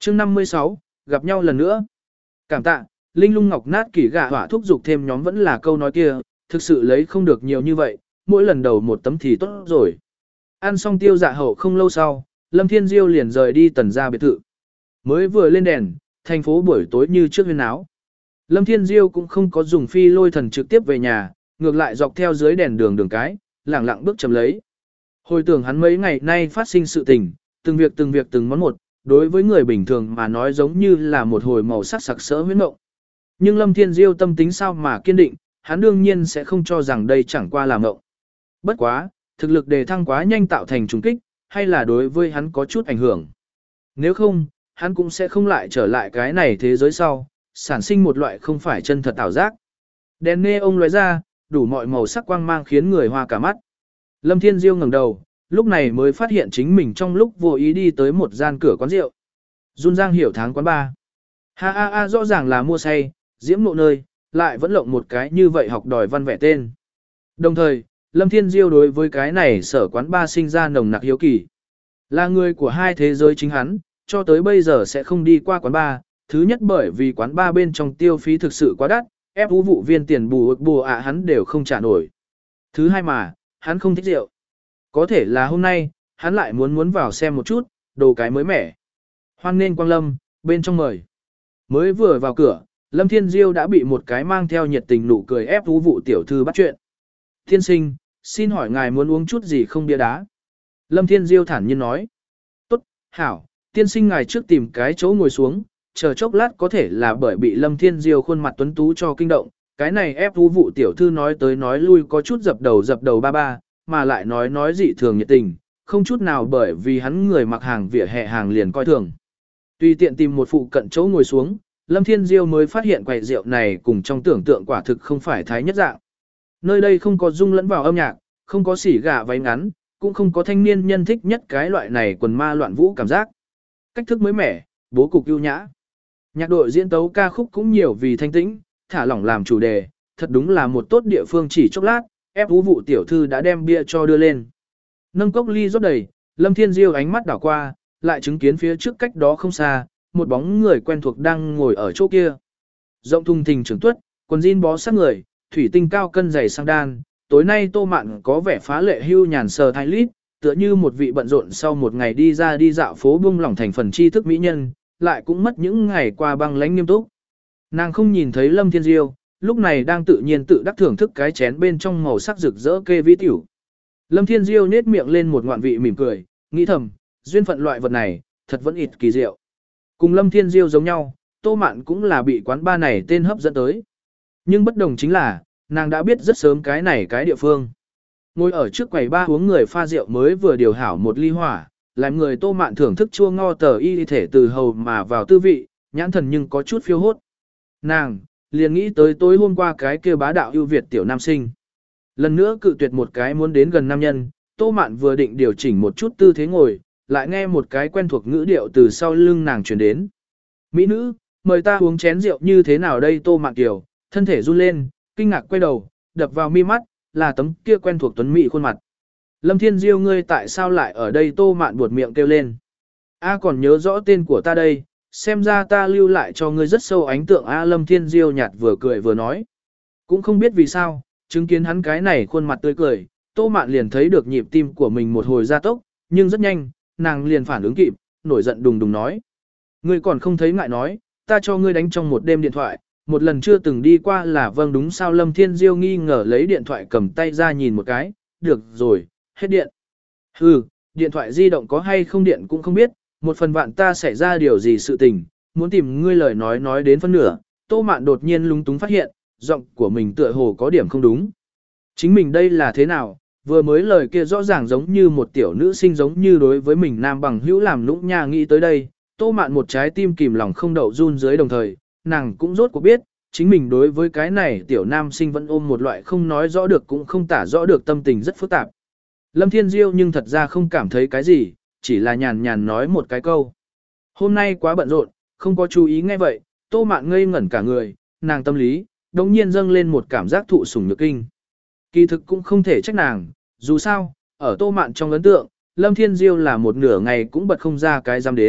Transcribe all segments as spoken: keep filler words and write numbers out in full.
chương năm mươi sáu, gặp nhau lần nữa. Cảm tạ, Linh Lung Ngọc Nát Kỷ Gà hỏa thúc dục thêm nhóm vẫn là câu nói kia, thực sự lấy không được nhiều như vậy, mỗi lần đầu một tấm thì tốt rồi. Ăn xong tiêu dạ hậu không lâu sau, Lâm Thiên Diêu liền rời đi tần gia biệt thự. Mới vừa lên đèn, thành phố buổi tối như trước huyên áo. Lâm Thiên Diêu cũng không có dùng phi lôi thần trực tiếp về nhà, ngược lại dọc theo dưới đèn đường đường cái, lẳng lặng bước chậm lấy. Hồi tưởng hắn mấy ngày nay phát sinh sự tình, từng việc từng việc từng món một, đối với người bình thường mà nói giống như là một hồi màu sắc sặc sỡ huyễn mộng. Nhưng Lâm Thiên Diêu tâm tính sao mà kiên định, hắn đương nhiên sẽ không cho rằng đây chẳng qua là mộng. Bất quá, thực lực đề thăng quá nhanh tạo thành trùng kích, hay là đối với hắn có chút ảnh hưởng. Nếu không, hắn cũng sẽ không lại trở lại cái này thế giới sau, sản sinh một loại không phải chân thật ảo giác. Đèn nê ông lóe ra, đủ mọi màu sắc quang mang khiến người hoa cả mắt. Lâm Thiên Diêu ngẩng đầu, lúc này mới phát hiện chính mình trong lúc vô ý đi tới một gian cửa quán rượu. Jun Giang hiểu tháng quán ba. Ha ha ha, rõ ràng là mua say, diễm nộ nơi, lại vẫn lộng một cái như vậy học đòi văn vẻ tên. Đồng thời, Lâm Thiên Diêu đối với cái này sở quán ba sinh ra nồng nặc hiếu kỳ. Là người của hai thế giới chính hắn, cho tới bây giờ sẽ không đi qua quán ba. Thứ nhất bởi vì quán ba bên trong tiêu phí thực sự quá đắt, ép vũ vụ viên tiền bù bù ạ hắn đều không trả nổi. Thứ hai mà, hắn không thích rượu. Có thể là hôm nay, hắn lại muốn muốn vào xem một chút, đồ cái mới mẻ. Hoan nên Quang Lâm, bên trong mời. Mới vừa vào cửa, Lâm Thiên Diêu đã bị một cái mang theo nhiệt tình nụ cười ép vũ vụ tiểu thư bắt chuyện. Thiên sinh, xin hỏi ngài muốn uống chút gì không bia đá? Lâm Thiên Diêu thản nhiên nói. Tốt, hảo, tiên sinh ngài trước tìm cái chỗ ngồi xuống, chờ chốc lát có thể là bởi bị Lâm Thiên Diêu khuôn mặt tuấn tú cho kinh động. Cái này ép vũ vụ tiểu thư nói tới nói lui có chút dập đầu dập đầu ba ba, mà lại nói nói dị thường nhiệt tình, không chút nào bởi vì hắn người mặc hàng vỉa hè hàng liền coi thường. Tùy tiện tìm một phụ cận chỗ ngồi xuống, Lâm Thiên Diêu mới phát hiện quầy rượu này cùng trong tưởng tượng quả thực không phải thái nhất dạng. Nơi đây không có dung lẫn vào âm nhạc, không có xỉ gà váy ngắn, cũng không có thanh niên nhân thích nhất cái loại này quần ma loạn vũ cảm giác. Cách thức mới mẻ, bố cục ưu nhã. Nhạc đội diễn tấu ca khúc cũng nhiều vì thanh tĩnh, thả lỏng làm chủ đề, thật đúng là một tốt địa phương chỉ chốc lát, ép vũ vụ tiểu thư đã đem bia cho đưa lên. Nâng cốc ly rót đầy, Lâm Thiên Diêu ánh mắt đảo qua, lại chứng kiến phía trước cách đó không xa, một bóng người quen thuộc đang ngồi ở chỗ kia. Rộng thùng thình trưởng tuất, quần jean bó sát người, thủy tinh cao cân dày sang đan, tối nay Tô Mạn có vẻ phá lệ hưu nhàn sờ thái lít, tựa như một vị bận rộn sau một ngày đi ra đi dạo phố buông lỏng thành phần tri thức mỹ nhân, lại cũng mất những ngày qua băng lãnh nghiêm túc. Nàng không nhìn thấy Lâm Thiên Diêu, lúc này đang tự nhiên tự đắc thưởng thức cái chén bên trong màu sắc rực rỡ kê vĩ tiểu. Lâm Thiên Diêu nết miệng lên một ngoạn vị mỉm cười, nghĩ thầm, duyên phận loại vật này, thật vẫn ít kỳ diệu. Cùng Lâm Thiên Diêu giống nhau, Tô Mạn cũng là bị quán ba này tên hấp dẫn tới. Nhưng bất đồng chính là, nàng đã biết rất sớm cái này cái địa phương. Ngồi ở trước quầy ba uống người pha rượu mới vừa điều hảo một ly hỏa, làm người Tô Mạn thưởng thức chua ngo tờ y thể từ hầu mà vào tư vị, nhãn thần nhưng có chút phiêu hốt. Nàng, liền nghĩ tới tối hôm qua cái kia bá đạo ưu việt tiểu nam sinh. Lần nữa cự tuyệt một cái muốn đến gần nam nhân, Tô Mạn vừa định điều chỉnh một chút tư thế ngồi, lại nghe một cái quen thuộc ngữ điệu từ sau lưng nàng truyền đến. Mỹ nữ, mời ta uống chén rượu như thế nào đây? Tô Mạn Kiều, thân thể run lên, kinh ngạc quay đầu, đập vào mi mắt, là tấm kia quen thuộc tuấn mỹ khuôn mặt. Lâm Thiên Diêu ngươi tại sao lại ở đây? Tô Mạn buột miệng kêu lên. A còn nhớ rõ tên của ta đây, xem ra ta lưu lại cho ngươi rất sâu ấn tượng. A Lâm Thiên Diêu nhạt vừa cười vừa nói. Cũng không biết vì sao, chứng kiến hắn cái này khuôn mặt tươi cười, Tô Mạn liền thấy được nhịp tim của mình một hồi gia tốc, nhưng rất nhanh, nàng liền phản ứng kịp, nổi giận đùng đùng nói. Ngươi còn không thấy ngại nói, ta cho ngươi đánh trong một đêm điện thoại, một lần chưa từng đi qua là vâng đúng sao? Lâm Thiên Diêu nghi ngờ lấy điện thoại cầm tay ra nhìn một cái, được rồi, hết điện. Hừ, điện thoại di động có hay không điện cũng không biết, một phần vạn ta xảy ra điều gì sự tình, muốn tìm ngươi lời nói nói đến phân nửa. Tô Mạn đột nhiên lúng túng phát hiện, giọng của mình tựa hồ có điểm không đúng. Chính mình đây là thế nào, vừa mới lời kia rõ ràng giống như một tiểu nữ sinh giống như đối với mình nam bằng hữu làm nũng nha. Nghĩ tới đây, Tô Mạn một trái tim kìm lòng không đậu run dưới, đồng thời, nàng cũng rốt cuộc biết, chính mình đối với cái này tiểu nam sinh vẫn ôm một loại không nói rõ được cũng không tả rõ được tâm tình rất phức tạp. Lâm Thiên Diêu nhưng thật ra không cảm thấy cái gì, chỉ là nhàn nhàn nói một cái câu. Hôm nay quá bận rộn, không có chú ý nghe vậy, Tô Mạn ngây ngẩn cả người, nàng tâm lý, đồng nhiên dâng lên một cảm giác thụ sủng nhược kinh. Kỳ thực cũng không thể trách nàng, dù sao, ở Tô Mạn trong ấn tượng, Lâm Thiên Diêu là một nửa ngày cũng bật không ra cái dám đến,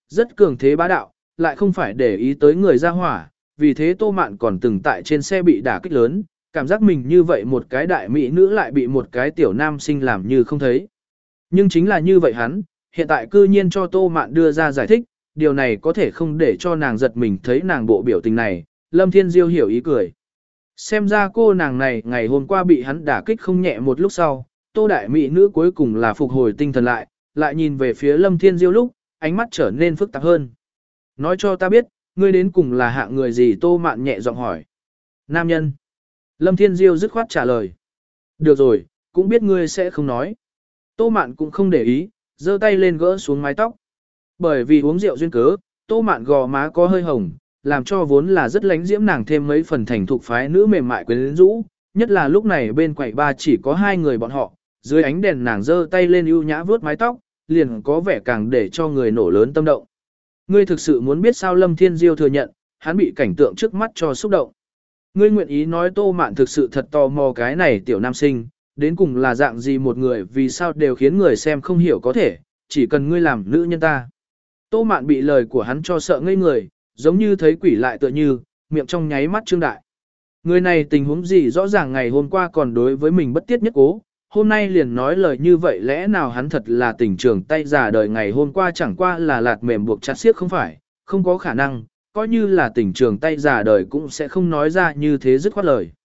Rất cường thế bá đạo, lại không phải để ý tới người ra hỏa, vì thế Tô Mạn còn từng tại trên xe bị đả kích lớn, cảm giác mình như vậy một cái đại mỹ nữ lại bị một cái tiểu nam sinh làm như không thấy. Nhưng chính là như vậy hắn, hiện tại cư nhiên cho Tô Mạn đưa ra giải thích, điều này có thể không để cho nàng giật mình thấy nàng bộ biểu tình này, Lâm Thiên Diêu hiểu ý cười. Xem ra cô nàng này ngày hôm qua bị hắn đả kích không nhẹ một lúc sau, Tô đại mỹ nữ cuối cùng là phục hồi tinh thần lại, lại nhìn về phía Lâm Thiên Diêu lúc, ánh mắt trở nên phức tạp hơn. Nói cho ta biết, ngươi đến cùng là hạng người gì? Tô Mạn nhẹ giọng hỏi. Nam nhân. Lâm Thiên Diêu dứt khoát trả lời. Được rồi, cũng biết ngươi sẽ không nói. Tô Mạn cũng không để ý, giơ tay lên gỡ xuống mái tóc. Bởi vì uống rượu duyên cớ, Tô Mạn gò má có hơi hồng, làm cho vốn là rất lánh diễm nàng thêm mấy phần thành thục phái nữ mềm mại quyến rũ, nhất là lúc này bên quầy ba chỉ có hai người bọn họ, dưới ánh đèn nàng giơ tay lên ưu nhã vuốt mái tóc, liền có vẻ càng để cho người nổ lớn tâm động. Ngươi thực sự muốn biết sao? Lâm Thiên Diêu thừa nhận, hắn bị cảnh tượng trước mắt cho xúc động. Ngươi nguyện ý nói Tô Mạn thực sự thật tò mò cái này tiểu nam sinh, đến cùng là dạng gì một người, vì sao đều khiến người xem không hiểu có thể, chỉ cần ngươi làm nữ nhân ta. Tô Mạn bị lời của hắn cho sợ ngây người, giống như thấy quỷ lại tựa như, miệng trong nháy mắt trương đại. Người này tình huống gì rõ ràng ngày hôm qua còn đối với mình bất tiết nhất cố, hôm nay liền nói lời như vậy, lẽ nào hắn thật là tình trường tay già đời ngày hôm qua chẳng qua là lạt mềm buộc chặt xiếc không phải, không có khả năng, coi như là tình trường tay già đời cũng sẽ không nói ra như thế dứt khoát lời.